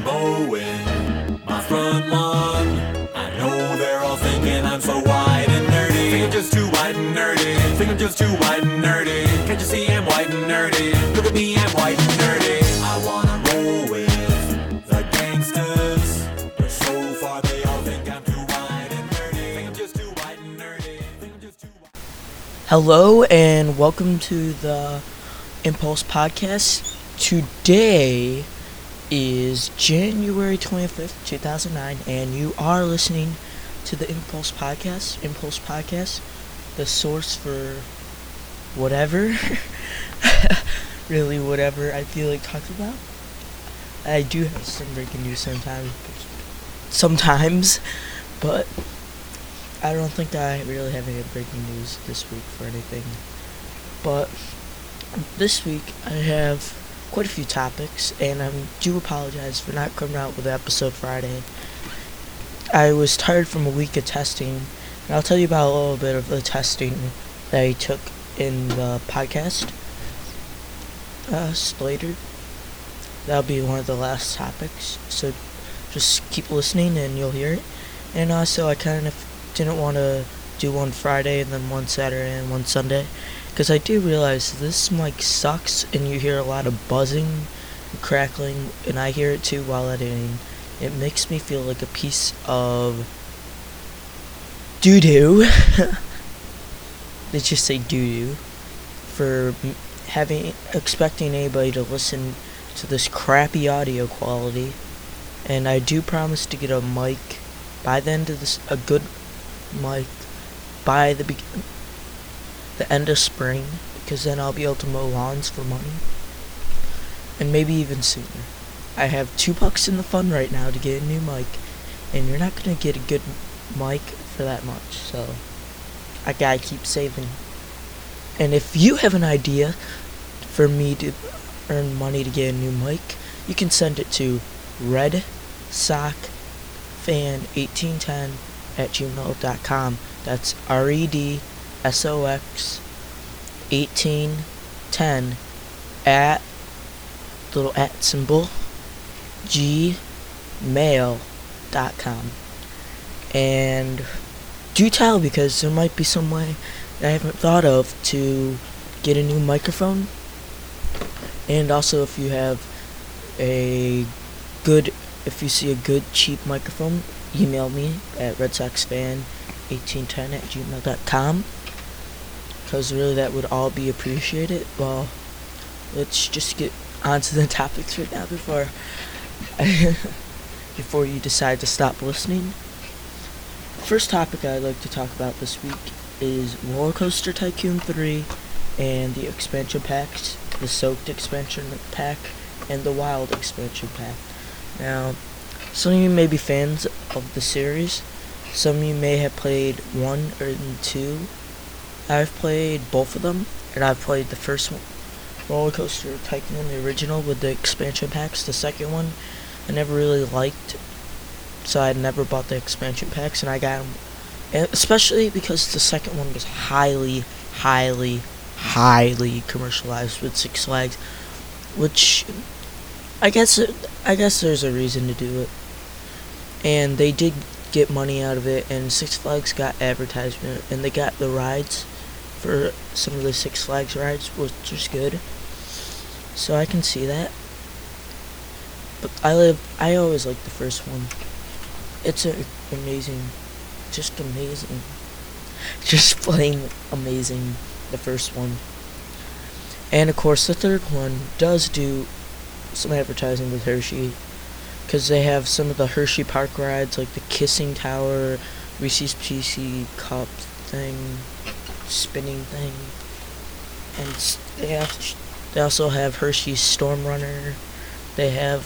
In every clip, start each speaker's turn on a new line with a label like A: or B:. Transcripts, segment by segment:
A: mowing my front lawn. I know they're all thinking I'm so white and nerdy. Think I'm just too white and nerdy. Think I'm just too white and nerdy. Can't you see I'm white and nerdy? Look at me, I'm white and nerdy. I wanna roll with the gangsters, but so far they all think I'm too white and nerdy. Think I'm just too white and nerdy. Think I'm just too white.
B: Hello and welcome to the Impulse Podcast. Today is January 25th, 2009, and you are listening to the Impulse Podcast. Impulse Podcast, the source for whatever, really whatever I feel like talking about. I do have some breaking news sometimes, but I don't think I really have any breaking news this week for anything. But this week I have quite a few topics, and I do apologize for not coming out with an episode Friday. I was tired from a week of testing, and I'll tell you about a little bit of the testing that I took in the podcast later. That'll be one of the last topics, so just keep listening and you'll hear it. And also I kind of didn't want to do one Friday and then one Saturday and one Sunday, because I do realize this mic sucks and you hear a lot of buzzing and crackling, and I hear it too while editing. It makes me feel like a piece of doo-doo. Let's just say doo-doo for expecting anybody to listen to this crappy audio quality. And I do promise to get a mic by the end of this, a good mic by the end of spring, because then I'll be able to mow lawns for money, and maybe even sooner. I have $2 in the fund right now to get a new mic, and you're not gonna get a good mic for that much, so I gotta keep saving. And if you have an idea for me to earn money to get a new mic, you can send it to redsockfan1810@gmail.com. That's REDSOX1810 at little at symbol gmail.com. And do tell, because there might be some way that I haven't thought of to get a new microphone. And also, if you see a good cheap microphone, email me at redsoxfan1810@gmail.com, because really that would all be appreciated. Well, let's just get on to the topics right now before you decide to stop listening. The first topic I'd like to talk about this week is Roller Coaster Tycoon 3 and the expansion packs, the Soaked expansion pack and the Wild expansion pack. Now, some of you may be fans of the series. Some of you may have played 1 or 2. I've played both of them, and I've played the first one, Roller Coaster Tycoon, the original, with the expansion packs. The second one I never really liked, so I never bought the expansion packs, and I got them, especially because the second one was highly commercialized with Six Flags, which I guess there's a reason to do it, and they did get money out of it, and Six Flags got advertisement, and they got the rides for some of the Six Flags rides, which was good, so I can see that. But I always liked the first one. It's amazing, just plain amazing, the first one. And of course the third one does do some advertising with Hershey, because they have some of the Hershey Park rides, like the Kissing Tower, Reese's Pieces Cup thing, spinning thing, and they also have Hershey's Storm Runner. They have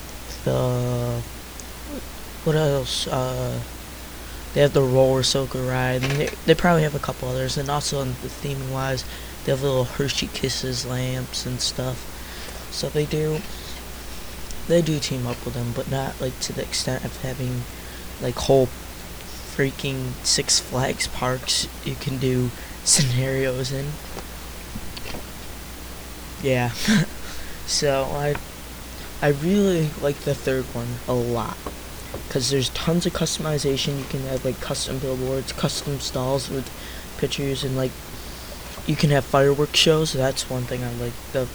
B: what else? They have the Roller Soaker ride, and they probably have a couple others. And also, in the theming wise, they have little Hershey Kisses lamps and stuff. So they do team up with them, but not like to the extent of having like whole freaking Six Flags parks you can do scenarios in. Yeah. So I really like the third one a lot, because there's tons of customization. You can have like custom billboards, custom stalls with pictures, and like you can have fireworks shows. That's one thing I like. The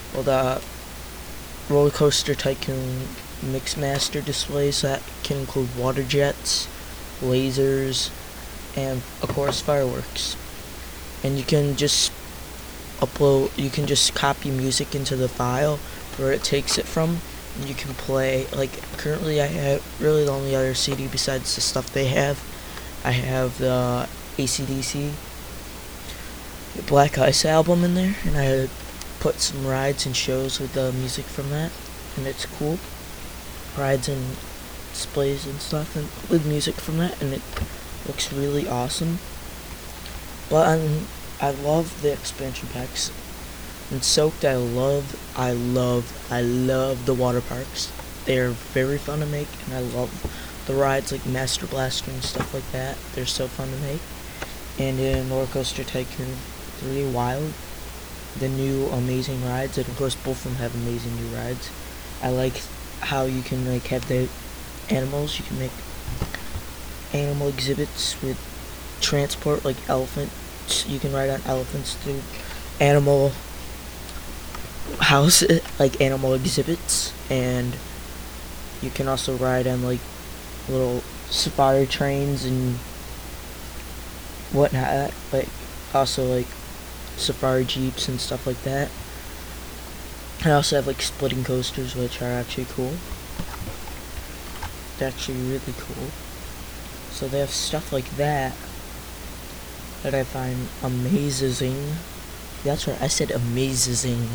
B: Roller Coaster Tycoon Mixmaster displays that can include water jets, lasers, and of course fireworks. And you can just copy music into the file where it takes it from, and you can play. Like currently I have really the only other CD besides the stuff they have. I have the AC/DC Black Ice album in there, and I put some rides and shows with the music from that, and it's cool. Rides and displays and stuff, and with music from that, and it looks really awesome. But I love the expansion packs. And Soaked, I love the water parks. They are very fun to make, and I love the rides like Master Blaster and stuff like that. They're so fun to make. And in Roller Coaster Tycoon 3 Wild, the new amazing rides, and of course both of them have amazing new rides. I like how you can like have the animals. You can make animal exhibits with transport, like elephants. You can ride on elephants through animal house, like animal exhibits, and you can also ride on like little safari trains and whatnot, like also like safari jeeps and stuff like that. I also have like splitting coasters, which are actually cool. They're actually really cool. So they have stuff like that that I find amazing. That's right, I said amazing.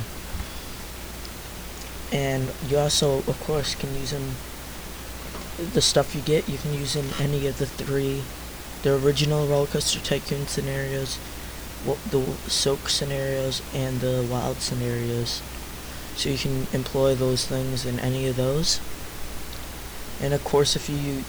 B: And you also, of course, can use them. The stuff you get, you can use in any of the three, the original Roller Coaster Tycoon scenarios, the Soak scenarios, and the Wild scenarios. So you can employ those things in any of those. And of course, if you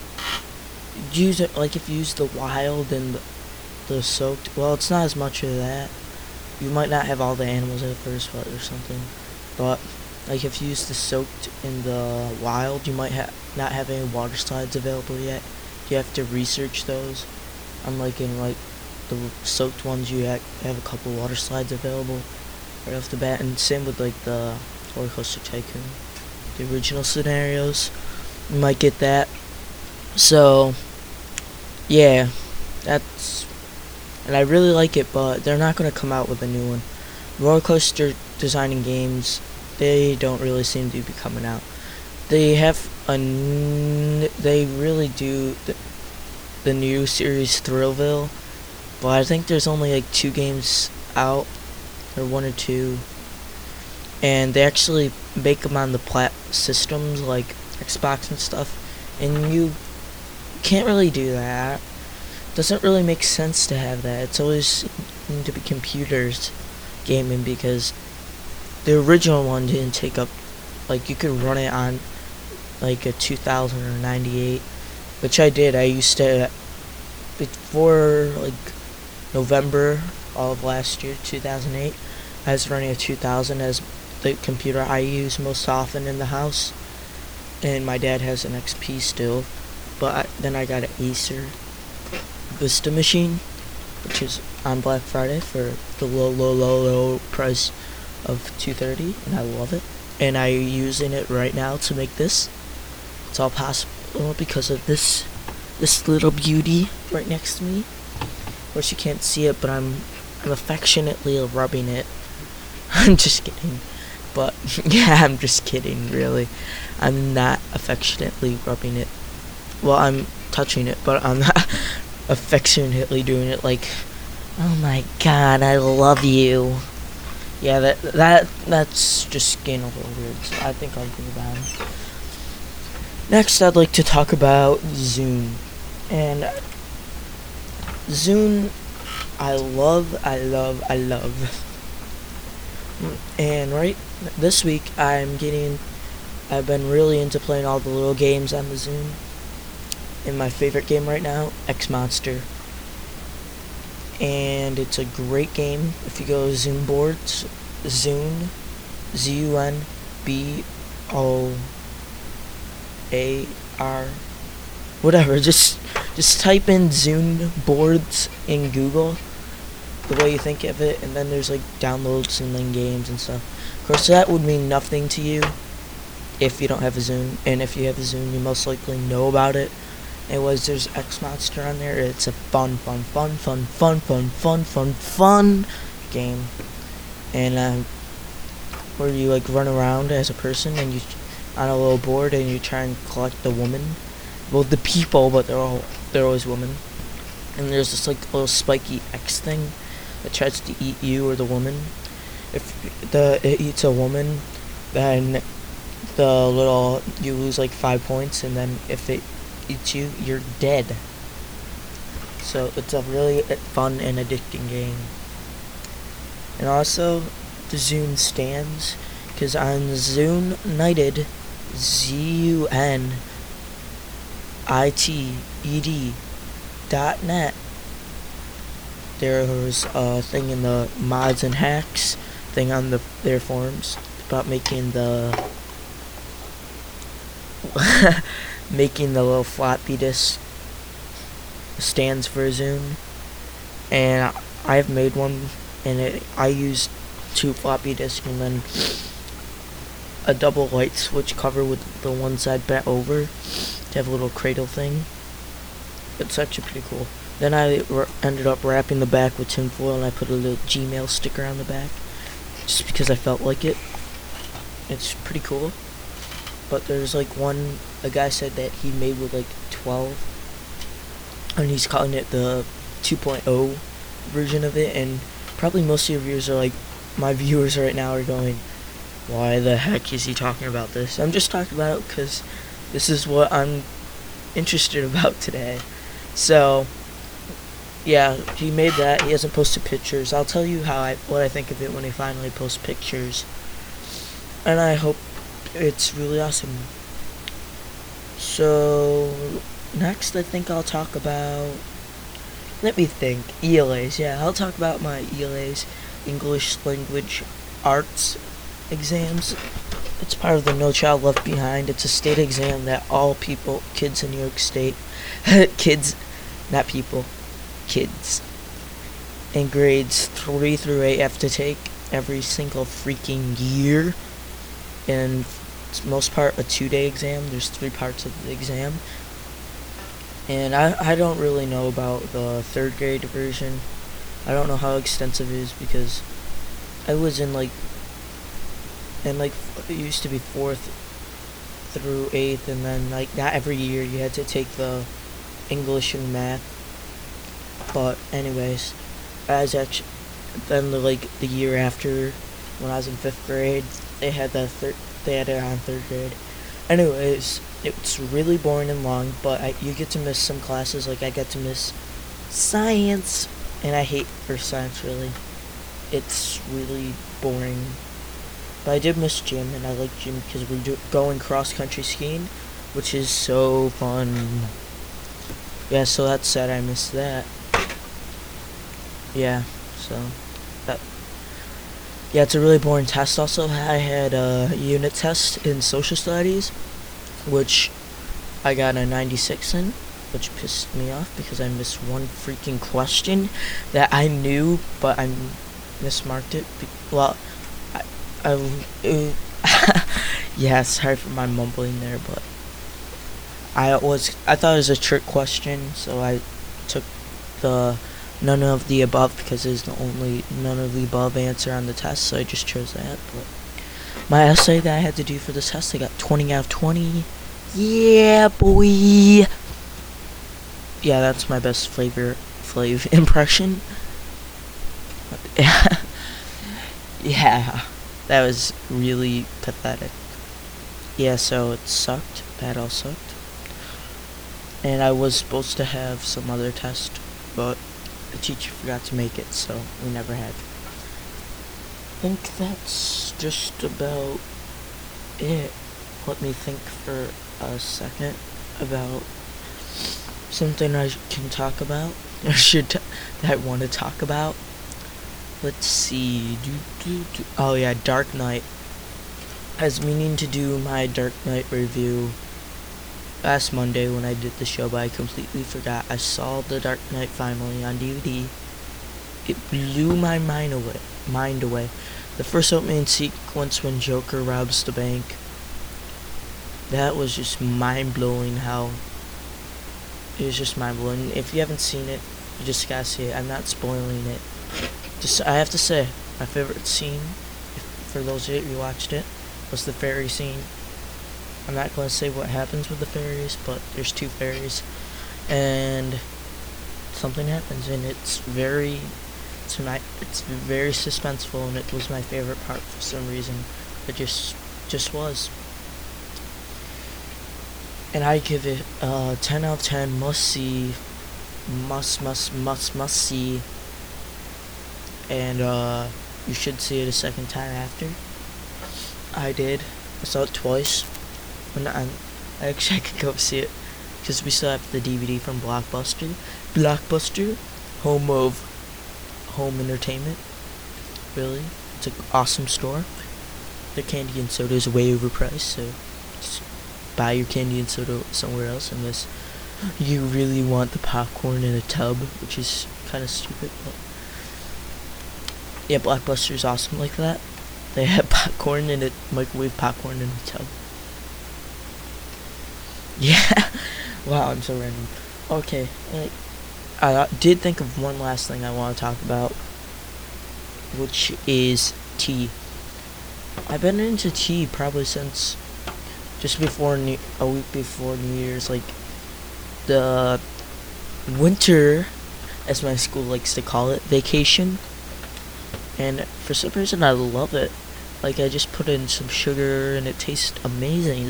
B: use it, like if you use the Wild and the Soaked, well, it's not as much of that. You might not have all the animals at first or something, but like if you use the Soaked in the Wild, you might not have any water slides available yet. You have to research those. Unlike in like the Soaked ones, you have a couple water slides available right off the bat, and same with like the Roller Coaster Tycoon, the original scenarios. You might get that. So yeah, that's, and I really like it, but they're not gonna come out with a new one. Roller Coaster Designing Games, they don't really seem to be coming out. They have they really do the new series Thrillville, but I think there's only like 2 games out, or 1 or 2, and they actually make them on the systems like Xbox and stuff, and you can't really do that. Doesn't really make sense to have that. It's always need to be computers gaming, because the original one didn't take up, like you could run it on like a 2000 or 98, which I did. I used to, before like November of last year, 2008, I was running a 2000 as the computer I use most often in the house, and my dad has an XP still, but then I got an Acer Vista machine, which is on Black Friday for the low price of $230, and I love it, and I'm using it right now to make this. It's all possible because of this little beauty right next to me. Of course you can't see it, but I'm affectionately rubbing it. I'm just kidding, but yeah, I'm just kidding, really. I'm not affectionately rubbing it. Well, I'm touching it, but I'm not affectionately doing it like, oh my god, I love you. Yeah, that's just getting a little weird, so I think I'll go down. Next, I'd like to talk about Zune. And Zune, I love. And right this week, I've been really into playing all the little games on the Zune. And my favorite game right now, X Monster. And it's a great game. If you go to Zune boards, Zune, ZUNBRD, whatever. Just type in Zune boards in Google, the way you think of it, and then there's like downloads and then games and stuff. Of course, that would mean nothing to you if you don't have a Zune, and if you have a Zune, you most likely know about it. Anyways, there's X Monster on there. It's a fun game, and where you like run around as a person and you on a little board and you try and collect the woman. Well, the people, but they're always women. And there's this like little spiky X thing that tries to eat you or the woman. If it eats a woman, then you lose like 5 points, and then if it eats you, you're dead. So it's a really fun and addicting game. And also the Zune stands, because on Zunited, ZUNITED.net, there's a thing in the mods and hacks thing on their forums about making the making the little floppy disk stands for a Zune, and I've made one, and I used 2 floppy disks and then a double light switch cover with the one side bent over to have a little cradle thing. It's actually pretty cool. Then I ended up wrapping the back with tinfoil, and I put a little Gmail sticker on the back just because I felt like it. It's pretty cool. But there's like a guy said that he made with like 12, and he's calling it the 2.0 version of it, and probably most of your viewers are like, my viewers right now are going, why the heck is he talking about this? I'm just talking about it because this is what I'm interested about today. So yeah, he made that. He hasn't posted pictures. I'll tell you what I think of it when he finally posts pictures, and I hope it's really awesome. So next, I think I'll talk about, let me think, ELAs. Yeah, I'll talk about my ELAs, English Language Arts exams. It's part of the No Child Left Behind. It's a state exam that all kids in New York State, kids, not people, kids, in grades 3 through 8 have to take every single freaking year. And it's most part a 2-day exam. There's 3 parts of the exam. And I don't really know about the 3rd grade version. I don't know how extensive it is, because I was in it used to be 4th through 8th, and then like not every year you had to take the English and math. But anyways, then the year after, when I was in 5th grade, they had it on 3rd grade. Anyways, it's really boring and long, but you get to miss some classes. Like I get to miss science, and I hate first science, really. It's really boring. But I did miss gym, and I like gym because we're going cross-country skiing, which is so fun. Yeah, so that's sad I missed that. Yeah, so it's a really boring test. Also, I had a unit test in social studies, which I got a 96 in, which pissed me off because I missed one freaking question that I knew, but I mismarked it. Yeah, sorry for my mumbling there, but I thought it was a trick question, so I took the none of the above because it's the only none of the above answer on the test, so I just chose that. But my essay that I had to do for this test, I got 20 out of 20. Yeah, boy. Yeah, that's my best Flav impression. Yeah, that was really pathetic. Yeah, so it sucked. That all sucked. And I was supposed to have some other test, but the teacher forgot to make it, so we never had. I think that's just about it. Let me think for a second about something I can talk about, or that I want to talk about. Let's see. Oh yeah, Dark Knight. I was meaning to do my Dark Knight review last Monday when I did the show, but I completely forgot. I saw The Dark Knight finally on DVD. It blew my mind away. The first opening sequence when Joker robs the bank, that was just mind-blowing. It was just mind-blowing. If you haven't seen it, you just gotta see it. I'm not spoiling it. I have to say, my favorite scene, for those of you who watched it, was the fairy scene. I'm not going to say what happens with the fairies, but there's 2 fairies, and something happens, and it's very suspenseful, and it was my favorite part for some reason. It just was. And I give it 10 out of 10, must see, must see, and you should see it a second time after. I did. I saw it twice. Actually, I could go see it because we still have the DVD from Blockbuster. Home of home entertainment. Really, it's an awesome store. The candy and soda is way overpriced, so just buy your candy and soda somewhere else unless you really want the popcorn in a tub, which is kind of stupid. But yeah, Blockbuster's awesome like that. They have popcorn in it, microwave popcorn in a tub. Yeah. Wow, I'm so random. Okay, I did think of one last thing I want to talk about, which is tea. I've been into tea probably since just before a week before New Year's, like the winter, as my school likes to call it, vacation. And for some reason I love it. Like, I just put in some sugar and it tastes amazing.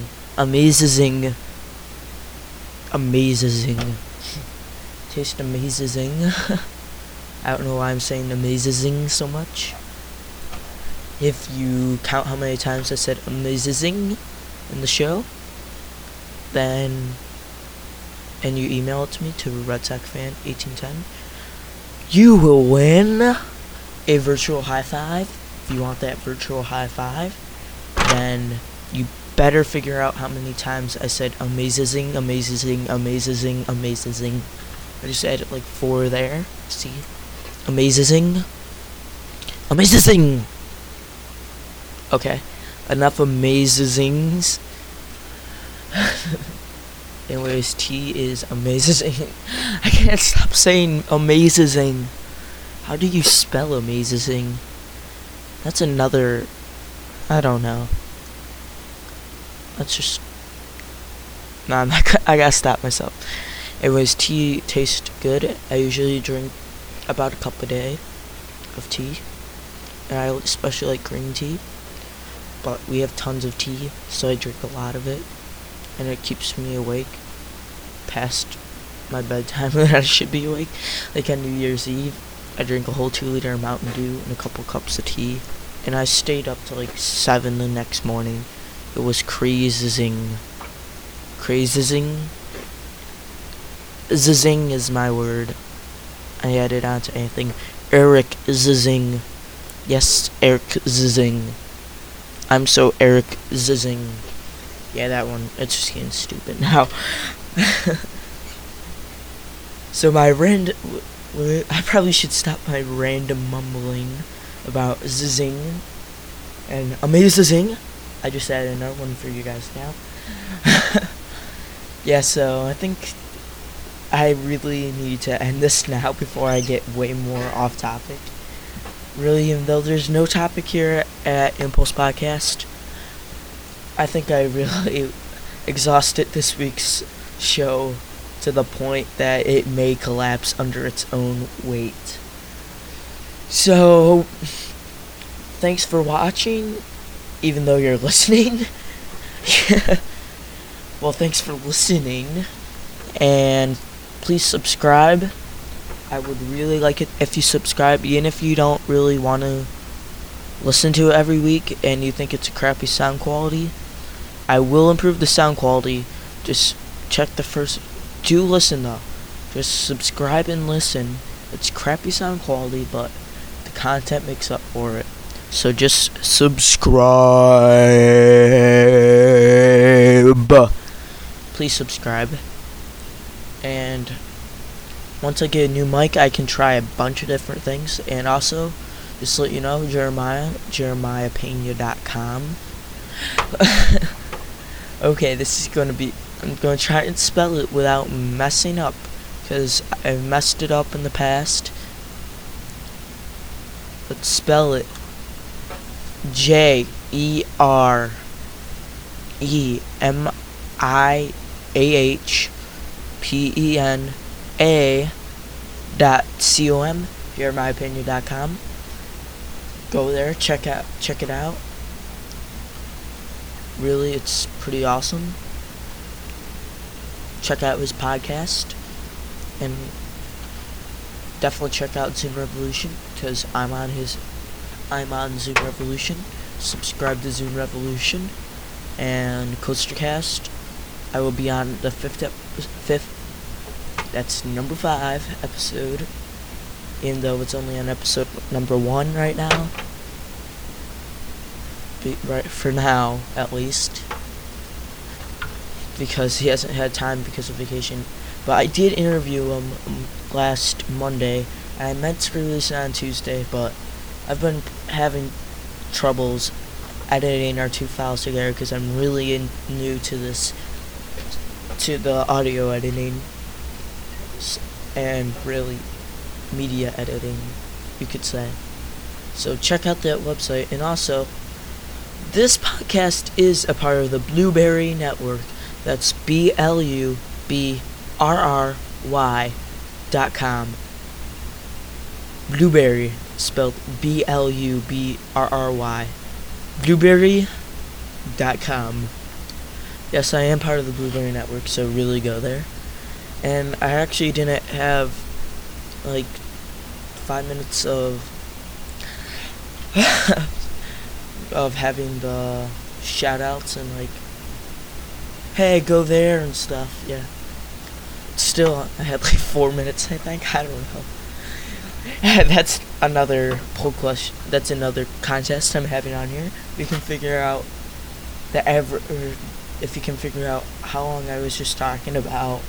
B: Tastes amazing. I don't know why I'm saying amazing so much. If you count how many times I said amazing in the show, then, and you email it to me to RedSockFan1810, you will win a virtual high five. If you want that virtual high five, then you better figure out how many times I said amazing. I just added like 4 there. See? Amazing. Okay. Enough amazings. Anyways, tea is amazing. I can't stop saying amazing. How do you spell amazing? That's another, I don't know. Let's just, nah, I gotta stop myself. Anyways, tea tastes good. I usually drink about a cup a day of tea, and I especially like green tea, but we have tons of tea, so I drink a lot of it, and it keeps me awake past my bedtime that I should be awake. Like on New Year's Eve, I drank a whole 2-liter of Mountain Dew and a couple cups of tea, and I stayed up till like 7 the next morning. It was crazy. Zizzing is my word. I added on to anything. Eric Zizzing. Yes, Eric Zizzing. I'm so Eric Zizzing. Yeah, that one. It's just getting stupid now. So I probably should stop my random mumbling about zizzing and amazing. I just added another one for you guys now. Yeah, so I think I really need to end this now before I get way more off topic. Really, even though there's no topic here at Impulse Podcast, I think I really exhausted this week's show to the point that it may collapse under its own weight. So, thanks for watching, even though you're listening. Well, thanks for listening, and please subscribe. I would really like it if you subscribe, even if you don't really want to listen to it every week and you think it's a crappy sound quality. I will improve the sound quality. Just check the first. Do listen though. Just subscribe and listen. It's crappy sound quality, but the content makes up for it. So just subscribe. Please subscribe. And once I get a new mic, I can try a bunch of different things. And also, just to let you know, jeremiahpena.com. Okay, this is going to be, I'm going to try and spell it without messing up, because I've messed it up in the past. Let's spell it. JERMIAHPENA.com. JeremiahPena.com. Go there, check it out. Really, it's pretty awesome. Check out his podcast, and definitely check out Zoom Revolution, because I'm on Zoom Revolution. Subscribe to Zoom Revolution. And Coastercast, I will be on the fifth, that's number 5 episode, even though it's only on episode number 1 right now. Right, for now, at least, because he hasn't had time because of vacation. But I did interview him last Monday, and I meant to release it on Tuesday, but I've been having troubles editing our 2 files together, because I'm really new to this, to the audio editing, and really media editing, you could say. So check out that website. And also, this podcast is a part of the Blueberry Network. That's BLUBRRY.com. Blueberry, spelled BLUBRRY. Blueberry.com. Yes, I am part of the Blueberry Network, so really go there. And I actually didn't have like 5 minutes of of having the shout outs and like, hey, go there and stuff. Yeah, still I had like 4 minutes, I think. I don't know. That's another poll question. That's another contest I'm having on here. You can figure out if you can figure out how long I was just talking about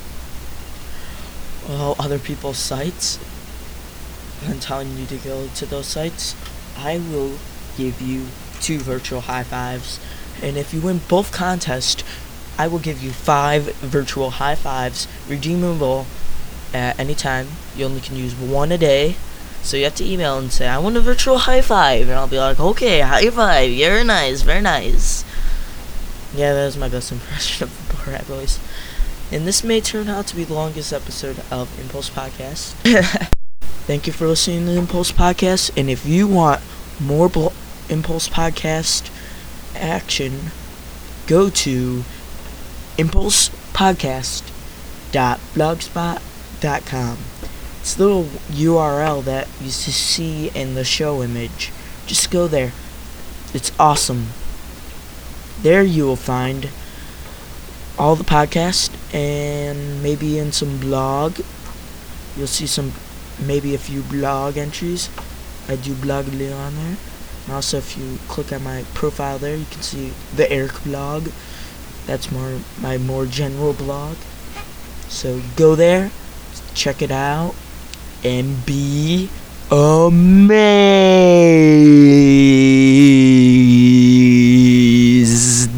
B: other people's sites and telling you to go to those sites, I will give you 2 virtual high fives. And if you win both contests, I will give you 5 virtual high fives, redeemable at any time. You only can use 1 a day. So you have to email and say, I want a virtual high five. And I'll be like, okay, high five. Very nice, very nice. Yeah, that was my best impression of the Borat voice. And this may turn out to be the longest episode of Impulse Podcast. Thank you for listening to Impulse Podcast. And if you want more Impulse Podcast action, go to impulsepodcast.blogspot.com. It's the little URL that you see in the show image. Just go there. It's awesome. There you will find all the podcasts, and maybe in some blog. You'll see maybe a few blog entries. I do blog a little on there. And also, if you click on my profile there, you can see the Eric blog. That's my more general blog. So go there, check it out, and be amazed.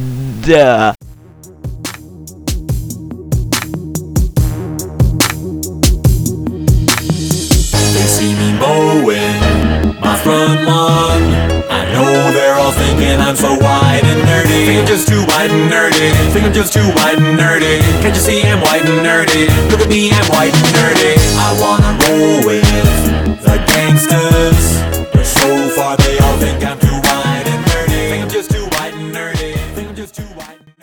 A: They see me mowing my front lawn. I know they're all thinking I'm so white and nerdy. Think I'm just too white and nerdy. Think I'm just too white and nerdy. Can't you see I'm white and nerdy? Look at me, I'm white and nerdy. I wanna roll with